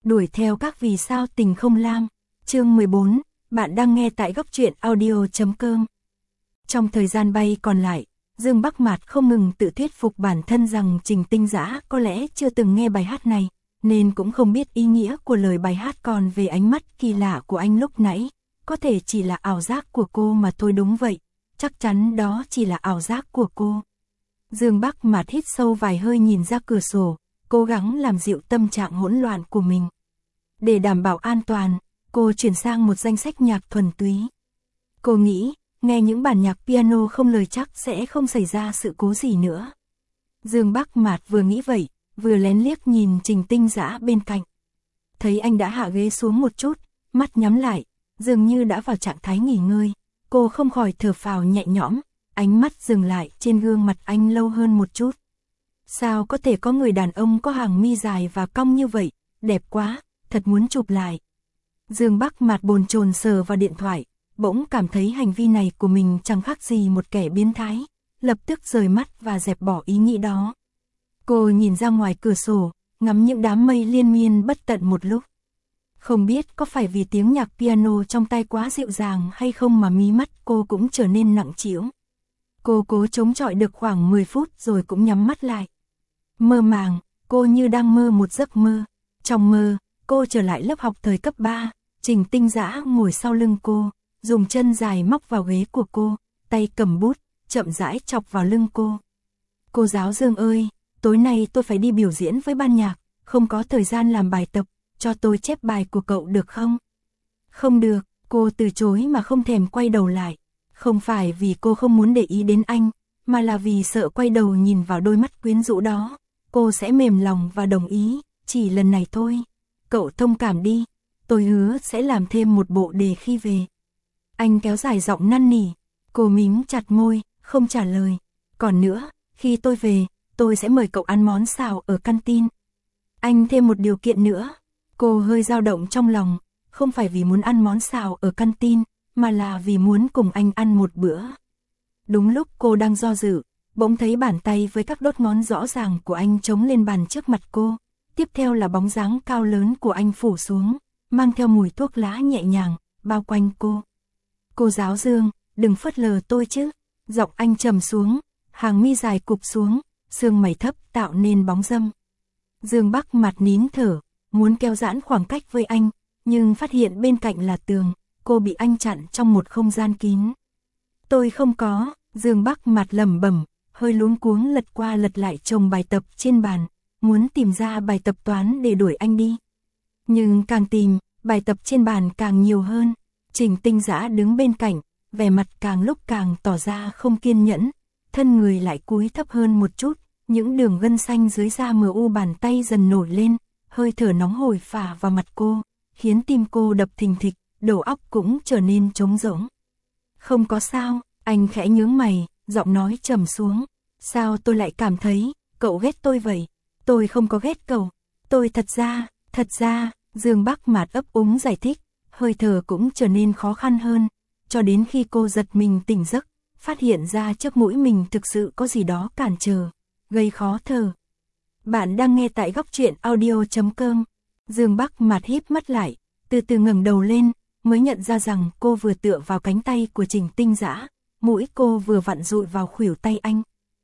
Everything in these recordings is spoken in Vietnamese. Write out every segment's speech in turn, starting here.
Đuổi theo các vì sao tình không lam. Chương 14, bạn đang nghe tại góc truyện audio.com. Trong thời gian bay còn lại, Dương Bắc Mạt không ngừng tự thuyết phục bản thân rằng Trình Tinh Dã có lẽ chưa từng nghe bài hát này, nên cũng không biết ý nghĩa của lời bài hát, còn về ánh mắt kỳ lạ của anh lúc nãy, có thể chỉ là ảo giác của cô mà thôi. Đúng vậy, chắc chắn đó chỉ là ảo giác của cô. Dương Bắc Mạt hít sâu vài hơi, nhìn ra cửa sổ, cố gắng làm dịu tâm trạng hỗn loạn của mình. Để đảm bảo an toàn, cô chuyển sang một danh sách nhạc thuần túy. Cô nghĩ, nghe những bản nhạc piano không lời chắc sẽ không xảy ra sự cố gì nữa. Dương Bắc Mạt vừa nghĩ vậy, vừa lén liếc nhìn Trình Tinh Dã bên cạnh. Thấy anh đã hạ ghế xuống một chút, mắt nhắm lại, dường như đã vào trạng thái nghỉ ngơi. Cô không khỏi thở phào nhẹ nhõm, ánh mắt dừng lại trên gương mặt anh lâu hơn một chút. Sao có thể có người đàn ông có hàng mi dài và cong như vậy, đẹp quá, thật muốn chụp lại. Dương Bắc Mạt bồn chồn sờ vào điện thoại, bỗng cảm thấy hành vi này của mình chẳng khác gì một kẻ biến thái, lập tức rời mắt và dẹp bỏ ý nghĩ đó. Cô nhìn ra ngoài cửa sổ, ngắm những đám mây liên miên bất tận một lúc. Không biết có phải vì tiếng nhạc piano trong tay quá dịu dàng hay không mà mí mắt cô cũng trở nên nặng trĩu. Cô cố chống chọi được khoảng 10 phút rồi cũng nhắm mắt lại. Mơ màng, cô như đang mơ một giấc mơ. Trong mơ, cô trở lại lớp học thời cấp 3, Trình Tinh Dã ngồi sau lưng cô, dùng chân dài móc vào ghế của cô, tay cầm bút, chậm rãi chọc vào lưng cô. Cô giáo Dương ơi, tối nay tôi phải đi biểu diễn với ban nhạc, không có thời gian làm bài tập, cho tôi chép bài của cậu được không? Không được, cô từ chối mà không thèm quay đầu lại. Không phải vì cô không muốn để ý đến anh, mà là vì sợ quay đầu nhìn vào đôi mắt quyến rũ đó, cô sẽ mềm lòng và đồng ý, chỉ lần này thôi. Cậu thông cảm đi, tôi hứa sẽ làm thêm một bộ đề khi về. Anh kéo dài giọng năn nỉ, cô mím chặt môi, không trả lời. Còn nữa, khi tôi về, tôi sẽ mời cậu ăn món xào ở canteen. Anh thêm một điều kiện nữa. Cô hơi dao động trong lòng, không phải vì muốn ăn món xào ở canteen, mà là vì muốn cùng anh ăn một bữa. Đúng lúc cô đang do dự, bỗng thấy bàn tay với các đốt ngón rõ ràng của anh chống lên bàn trước mặt cô. Tiếp theo là bóng dáng cao lớn của anh phủ xuống, mang theo mùi thuốc lá nhẹ nhàng, bao quanh cô. Cô giáo Dương, đừng phớt lờ tôi chứ. Giọng anh trầm xuống, hàng mi dài cụp xuống, sương mày thấp tạo nên bóng râm. Dương Bắc Mạt nín thở, muốn kéo giãn khoảng cách với anh, nhưng phát hiện bên cạnh là tường, cô bị anh chặn trong một không gian kín. Tôi không có, Dương Bắc Mạt lẩm bẩm, hơi luống cuống lật qua lật lại chồng bài tập trên bàn, muốn tìm ra bài tập toán để đuổi anh đi. Nhưng càng tìm, bài tập trên bàn càng nhiều hơn. Trình Tinh Dã đứng bên cạnh, vẻ mặt càng lúc càng tỏ ra không kiên nhẫn, thân người lại cúi thấp hơn một chút, những đường gân xanh dưới da mờ u bàn tay dần nổi lên, hơi thở nóng hổi phả vào mặt cô, khiến tim cô đập thình thịch, đầu óc cũng trở nên trống rỗng. Không có sao, anh khẽ nhướng mày, giọng nói trầm xuống. Sao tôi lại cảm thấy, cậu ghét tôi vậy? Tôi không có ghét cậu, tôi thật ra, Dương Bắc Mạt ấp úng giải thích, hơi thở cũng trở nên khó khăn hơn, cho đến khi cô giật mình tỉnh giấc, phát hiện ra trước mũi mình thực sự có gì đó cản trở, gây khó thở. Bạn đang nghe tại góc truyện audio.com. Dương Bắc Mạt híp mắt lại, từ từ ngẩng đầu lên, mới nhận ra rằng cô vừa tựa vào cánh tay của Trình Tinh Dã, mũi cô vừa vặn dụi vào khuỷu tay anh.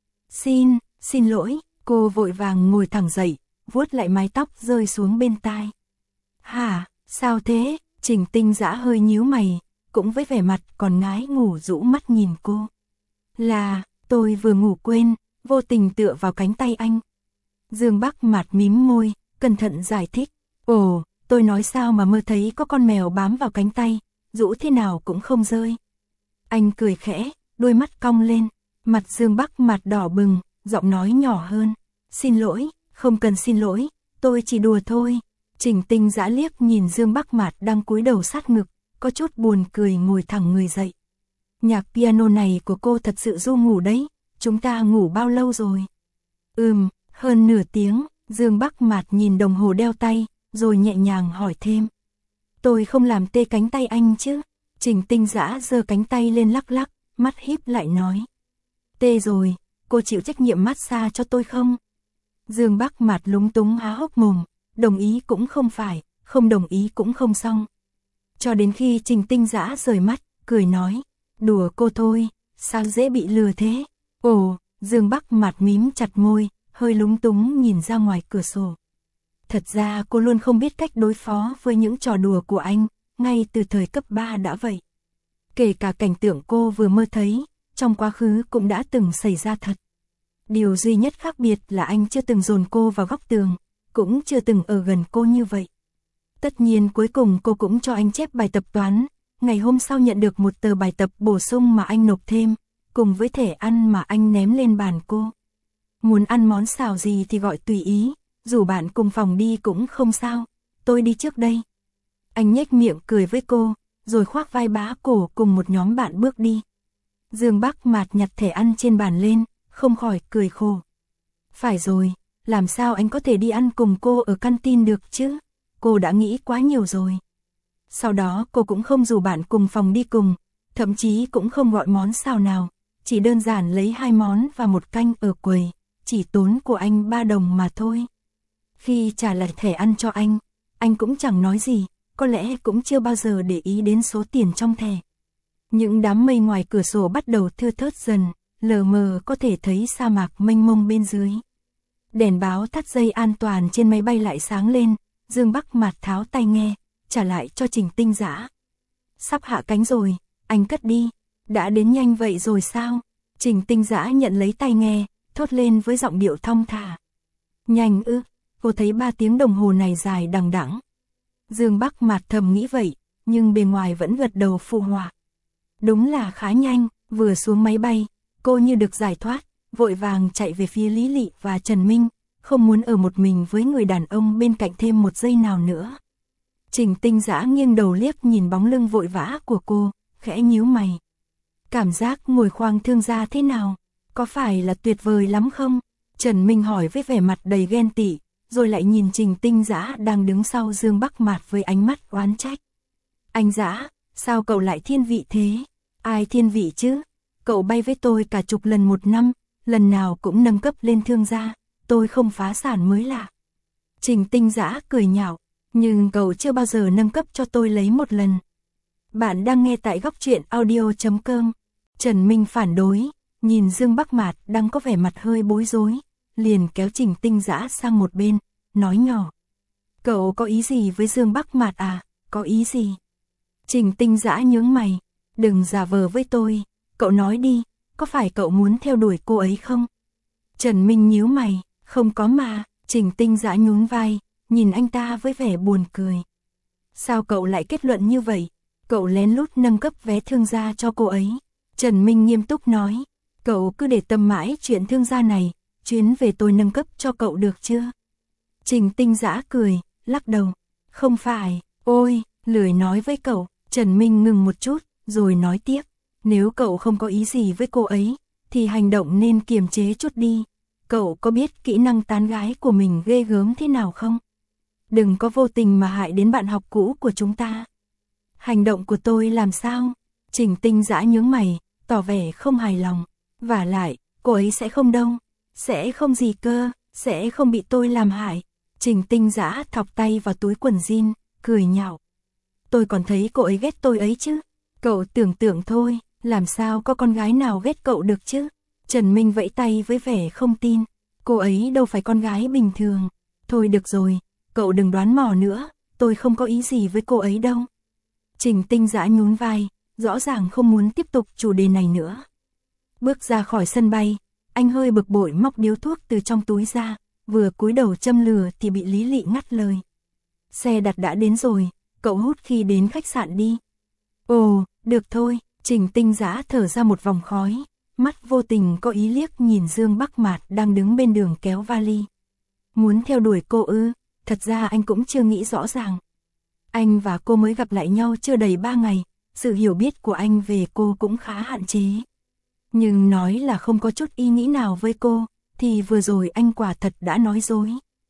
Xin lỗi, cô vội vàng ngồi thẳng dậy, vuốt lại mái tóc rơi xuống bên tai. Hả, sao thế? Trình Tinh Dã hơi nhíu mày, cũng với vẻ mặt còn ngái ngủ rũ mắt nhìn cô. Là, tôi vừa ngủ quên, vô tình tựa vào cánh tay anh. Dương Bắc Mạt mím môi, cẩn thận giải thích. Ồ, tôi nói sao mà mơ thấy có con mèo bám vào cánh tay, rũ thế nào cũng không rơi. Anh cười khẽ, đôi mắt cong lên, mặt Dương Bắc Mạt đỏ bừng, giọng nói nhỏ hơn. Xin lỗi, không cần xin lỗi, tôi chỉ đùa thôi. Trình Tinh Dã liếc nhìn Dương Bắc Mạt đang cúi đầu sát ngực, có chút buồn cười ngồi thẳng người dậy. Nhạc piano này của cô thật sự ru ngủ đấy, chúng ta ngủ bao lâu rồi? Hơn nửa tiếng, Dương Bắc Mạt nhìn đồng hồ đeo tay, rồi nhẹ nhàng hỏi thêm. Tôi không làm tê cánh tay anh chứ? Trình Tinh Dã giơ cánh tay lên lắc lắc, mắt híp lại nói. Tê rồi, cô chịu trách nhiệm massage cho tôi không? Dương Bắc Mạt lúng túng há hốc mồm, đồng ý cũng không phải, không đồng ý cũng không xong. Cho đến khi Trình Tinh Dã rời mắt, cười nói, đùa cô thôi, sao dễ bị lừa thế? Ồ, Dương Bắc Mạt mím chặt môi, hơi lúng túng nhìn ra ngoài cửa sổ. Thật ra cô luôn không biết cách đối phó với những trò đùa của anh, ngay từ thời cấp 3 đã vậy. Kể cả cảnh tượng cô vừa mơ thấy, trong quá khứ cũng đã từng xảy ra thật. Điều duy nhất khác biệt là anh chưa từng dồn cô vào góc tường, cũng chưa từng ở gần cô như vậy. Tất nhiên cuối cùng cô cũng cho anh chép bài tập toán, ngày hôm sau nhận được một tờ bài tập bổ sung mà anh nộp thêm, cùng với thẻ ăn mà anh ném lên bàn cô. Muốn ăn món xào gì thì gọi tùy ý, rủ bạn cùng phòng đi cũng không sao, tôi đi trước đây. Anh nhếch miệng cười với cô, rồi khoác vai bá cổ cùng một nhóm bạn bước đi. Dương Bắc Mạt nhặt thẻ ăn trên bàn lên, không khỏi cười khổ. Phải rồi, làm sao anh có thể đi ăn cùng cô ở canteen được chứ? Cô đã nghĩ quá nhiều rồi. Sau đó cô cũng không rủ bạn cùng phòng đi cùng, thậm chí cũng không gọi món xào nào, chỉ đơn giản lấy 2 món và một canh ở quầy, chỉ tốn của anh 3 đồng mà thôi. Khi trả lại thẻ ăn cho anh cũng chẳng nói gì, có lẽ cũng chưa bao giờ để ý đến số tiền trong thẻ. Những đám mây ngoài cửa sổ bắt đầu thưa thớt dần, lờ mờ có thể thấy sa mạc mênh mông bên dưới. Đèn báo thắt dây an toàn trên máy bay lại sáng lên, Dương Bắc Mạt tháo tai nghe, trả lại cho Trình Tinh Dã. Sắp hạ cánh rồi, anh cất đi. Đã đến nhanh vậy rồi sao? Trình Tinh Dã nhận lấy tai nghe, thốt lên với giọng điệu thong thả. Nhanh ư? Cô thấy 3 tiếng đồng hồ này dài đằng đẵng. Dương Bắc Mạt thầm nghĩ vậy, nhưng bề ngoài vẫn gật đầu phụ họa. Đúng là khá nhanh, vừa xuống máy bay, cô như được giải thoát, vội vàng chạy về phía Lý Lị và Trần Minh, không muốn ở một mình với người đàn ông bên cạnh thêm một giây nào nữa. Trình Tinh Dã nghiêng đầu liếc nhìn bóng lưng vội vã của cô, khẽ nhíu mày. Cảm giác ngồi khoang thương gia thế nào? Có phải là tuyệt vời lắm không? Trần Minh hỏi với vẻ mặt đầy ghen tị, rồi lại nhìn Trình Tinh Dã đang đứng sau Dương Bắc Mạt với ánh mắt oán trách. Anh Dã, sao cậu lại thiên vị thế? Ai thiên vị chứ? Cậu bay với tôi cả chục lần một năm, lần nào cũng nâng cấp lên thương gia, tôi không phá sản mới lạ. Trình Tinh Dã cười nhạo, nhưng cậu chưa bao giờ nâng cấp cho tôi lấy một lần. Bạn đang nghe tại góc truyện audio.com. Trần Minh phản đối, nhìn Dương Bắc Mạt đang có vẻ mặt hơi bối rối, liền kéo Trình Tinh Dã sang một bên, nói nhỏ. Cậu có ý gì với Dương Bắc Mạt à? Có ý gì? Trình Tinh Dã nhướng mày, đừng giả vờ với tôi, cậu nói đi, có phải cậu muốn theo đuổi cô ấy không? Trần Minh nhíu mày, không có mà. Trình Tinh Dã nhún vai, nhìn anh ta với vẻ buồn cười. Sao cậu lại kết luận như vậy? Cậu lén lút nâng cấp vé thương gia cho cô ấy. Trần Minh nghiêm túc nói, cậu cứ để tâm mãi chuyện thương gia này, chuyến về tôi nâng cấp cho cậu được chưa? Trình Tinh Dã cười, lắc đầu, không phải, ôi, lười nói với cậu. Trần Minh ngừng một chút, rồi nói tiếp, nếu cậu không có ý gì với cô ấy, thì hành động nên kiềm chế chút đi. Cậu có biết kỹ năng tán gái của mình ghê gớm thế nào không? Đừng có vô tình mà hại đến bạn học cũ của chúng ta. Hành động của tôi làm sao? Trình Tinh Dã nhướng mày, tỏ vẻ không hài lòng. Vả lại, cô ấy sẽ không đâu. Sẽ không gì cơ, sẽ không bị tôi làm hại. Trình Tinh Dã thọc tay vào túi quần jean, cười nhạo. Tôi còn thấy cô ấy ghét tôi ấy chứ. Cậu tưởng tượng thôi, làm sao có con gái nào ghét cậu được chứ? Trần Minh vẫy tay với vẻ không tin. Cô ấy đâu phải con gái bình thường. Thôi được rồi, cậu đừng đoán mò nữa, tôi không có ý gì với cô ấy đâu. Trình Tinh Dã nhún vai, rõ ràng không muốn tiếp tục chủ đề này nữa. Bước ra khỏi sân bay, anh hơi bực bội móc điếu thuốc từ trong túi ra, vừa cúi đầu châm lửa thì bị Lý Lị ngắt lời. Xe đặt đã đến rồi, cậu hút khi đến khách sạn đi. Ồ, được thôi. Trình Tinh Dã thở ra một vòng khói, mắt vô tình có ý liếc nhìn Dương Bắc Mạt đang đứng bên đường kéo vali. Muốn theo đuổi cô ư? Thật ra anh cũng chưa nghĩ rõ ràng. Anh và cô mới gặp lại nhau chưa đầy 3 ngày, sự hiểu biết của anh về cô cũng khá hạn chế. Nhưng nói là không có chút ý nghĩ nào với cô, thì vừa rồi anh quả thật đã nói dối.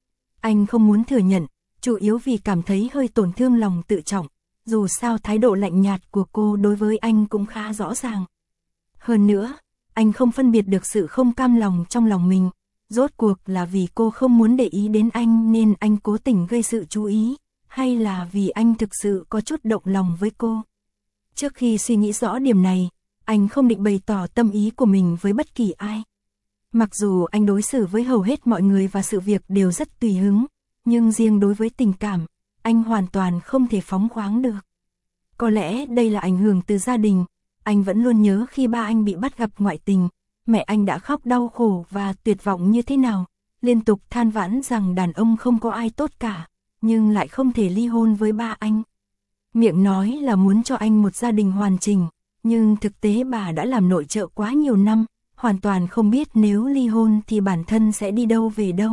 Anh không muốn thừa nhận, chủ yếu vì cảm thấy hơi tổn thương lòng tự trọng. Dù sao thái độ lạnh nhạt của cô đối với anh cũng khá rõ ràng. Hơn nữa, anh không phân biệt được sự không cam lòng trong lòng mình. Rốt cuộc là vì cô không muốn để ý đến anh nên anh cố tình gây sự chú ý, hay là vì anh thực sự có chút động lòng với cô? Trước khi suy nghĩ rõ điểm này, anh không định bày tỏ tâm ý của mình với bất kỳ ai. Mặc dù anh đối xử với hầu hết mọi người và sự việc đều rất tùy hứng, nhưng riêng đối với tình cảm, anh hoàn toàn không thể phóng khoáng được. Có lẽ đây là ảnh hưởng từ gia đình, anh vẫn luôn nhớ khi ba anh bị bắt gặp ngoại tình, mẹ anh đã khóc đau khổ và tuyệt vọng như thế nào, liên tục than vãn rằng đàn ông không có ai tốt cả, nhưng lại không thể ly hôn với ba anh. Miệng nói là muốn cho anh một gia đình hoàn chỉnh, nhưng thực tế bà đã làm nội trợ quá nhiều năm, hoàn toàn không biết nếu ly hôn thì bản thân sẽ đi đâu về đâu.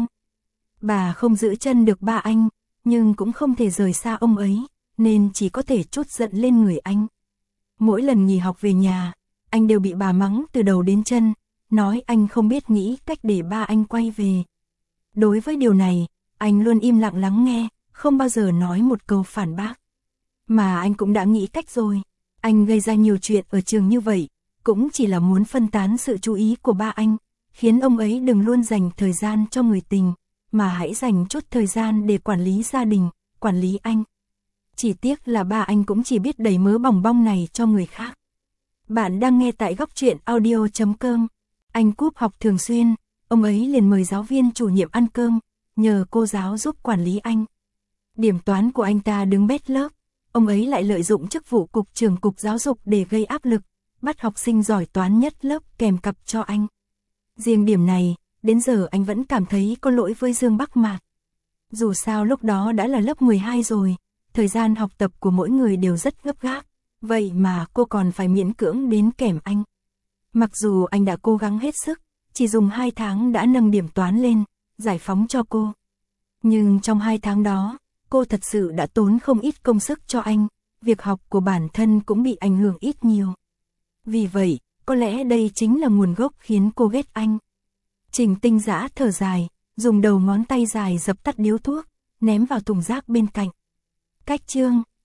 Bà không giữ chân được ba anh, nhưng cũng không thể rời xa ông ấy, nên chỉ có thể trút giận lên người anh. Mỗi lần nghỉ học về nhà, anh đều bị bà mắng từ đầu đến chân, nói anh không biết nghĩ cách để ba anh quay về. Đối với điều này, anh luôn im lặng lắng nghe, không bao giờ nói một câu phản bác. Mà anh cũng đã nghĩ cách rồi, anh gây ra nhiều chuyện ở trường như vậy, cũng chỉ là muốn phân tán sự chú ý của ba anh, khiến ông ấy đừng luôn dành thời gian cho người tình, mà hãy dành chút thời gian để quản lý gia đình, quản lý anh. Chỉ tiếc là ba anh cũng chỉ biết đẩy mớ bòng bong này cho người khác. Bạn đang nghe tại góc truyện audio.com. Anh cúp học thường xuyên, ông ấy liền mời giáo viên chủ nhiệm ăn cơm, nhờ cô giáo giúp quản lý anh. Điểm toán của anh ta đứng bét lớp, ông ấy lại lợi dụng chức vụ cục trưởng cục giáo dục để gây áp lực, bắt học sinh giỏi toán nhất lớp kèm cặp cho anh. Riêng điểm này, đến giờ anh vẫn cảm thấy có lỗi với Dương Bắc Mạt. Dù sao lúc đó đã là lớp 12 rồi, thời gian học tập của mỗi người đều rất gấp gáp, vậy mà cô còn phải miễn cưỡng đến kèm anh. Mặc dù anh đã cố gắng hết sức, chỉ dùng 2 tháng đã nâng điểm toán lên, giải phóng cho cô. Nhưng trong 2 tháng đó, cô thật sự đã tốn không ít công sức cho anh, việc học của bản thân cũng bị ảnh hưởng ít nhiều. Vì vậy, có lẽ đây chính là nguồn gốc khiến cô ghét anh. Trình Tinh Dã thở dài, dùng đầu ngón tay dài dập tắt điếu thuốc, ném vào thùng rác bên cạnh. Cách chương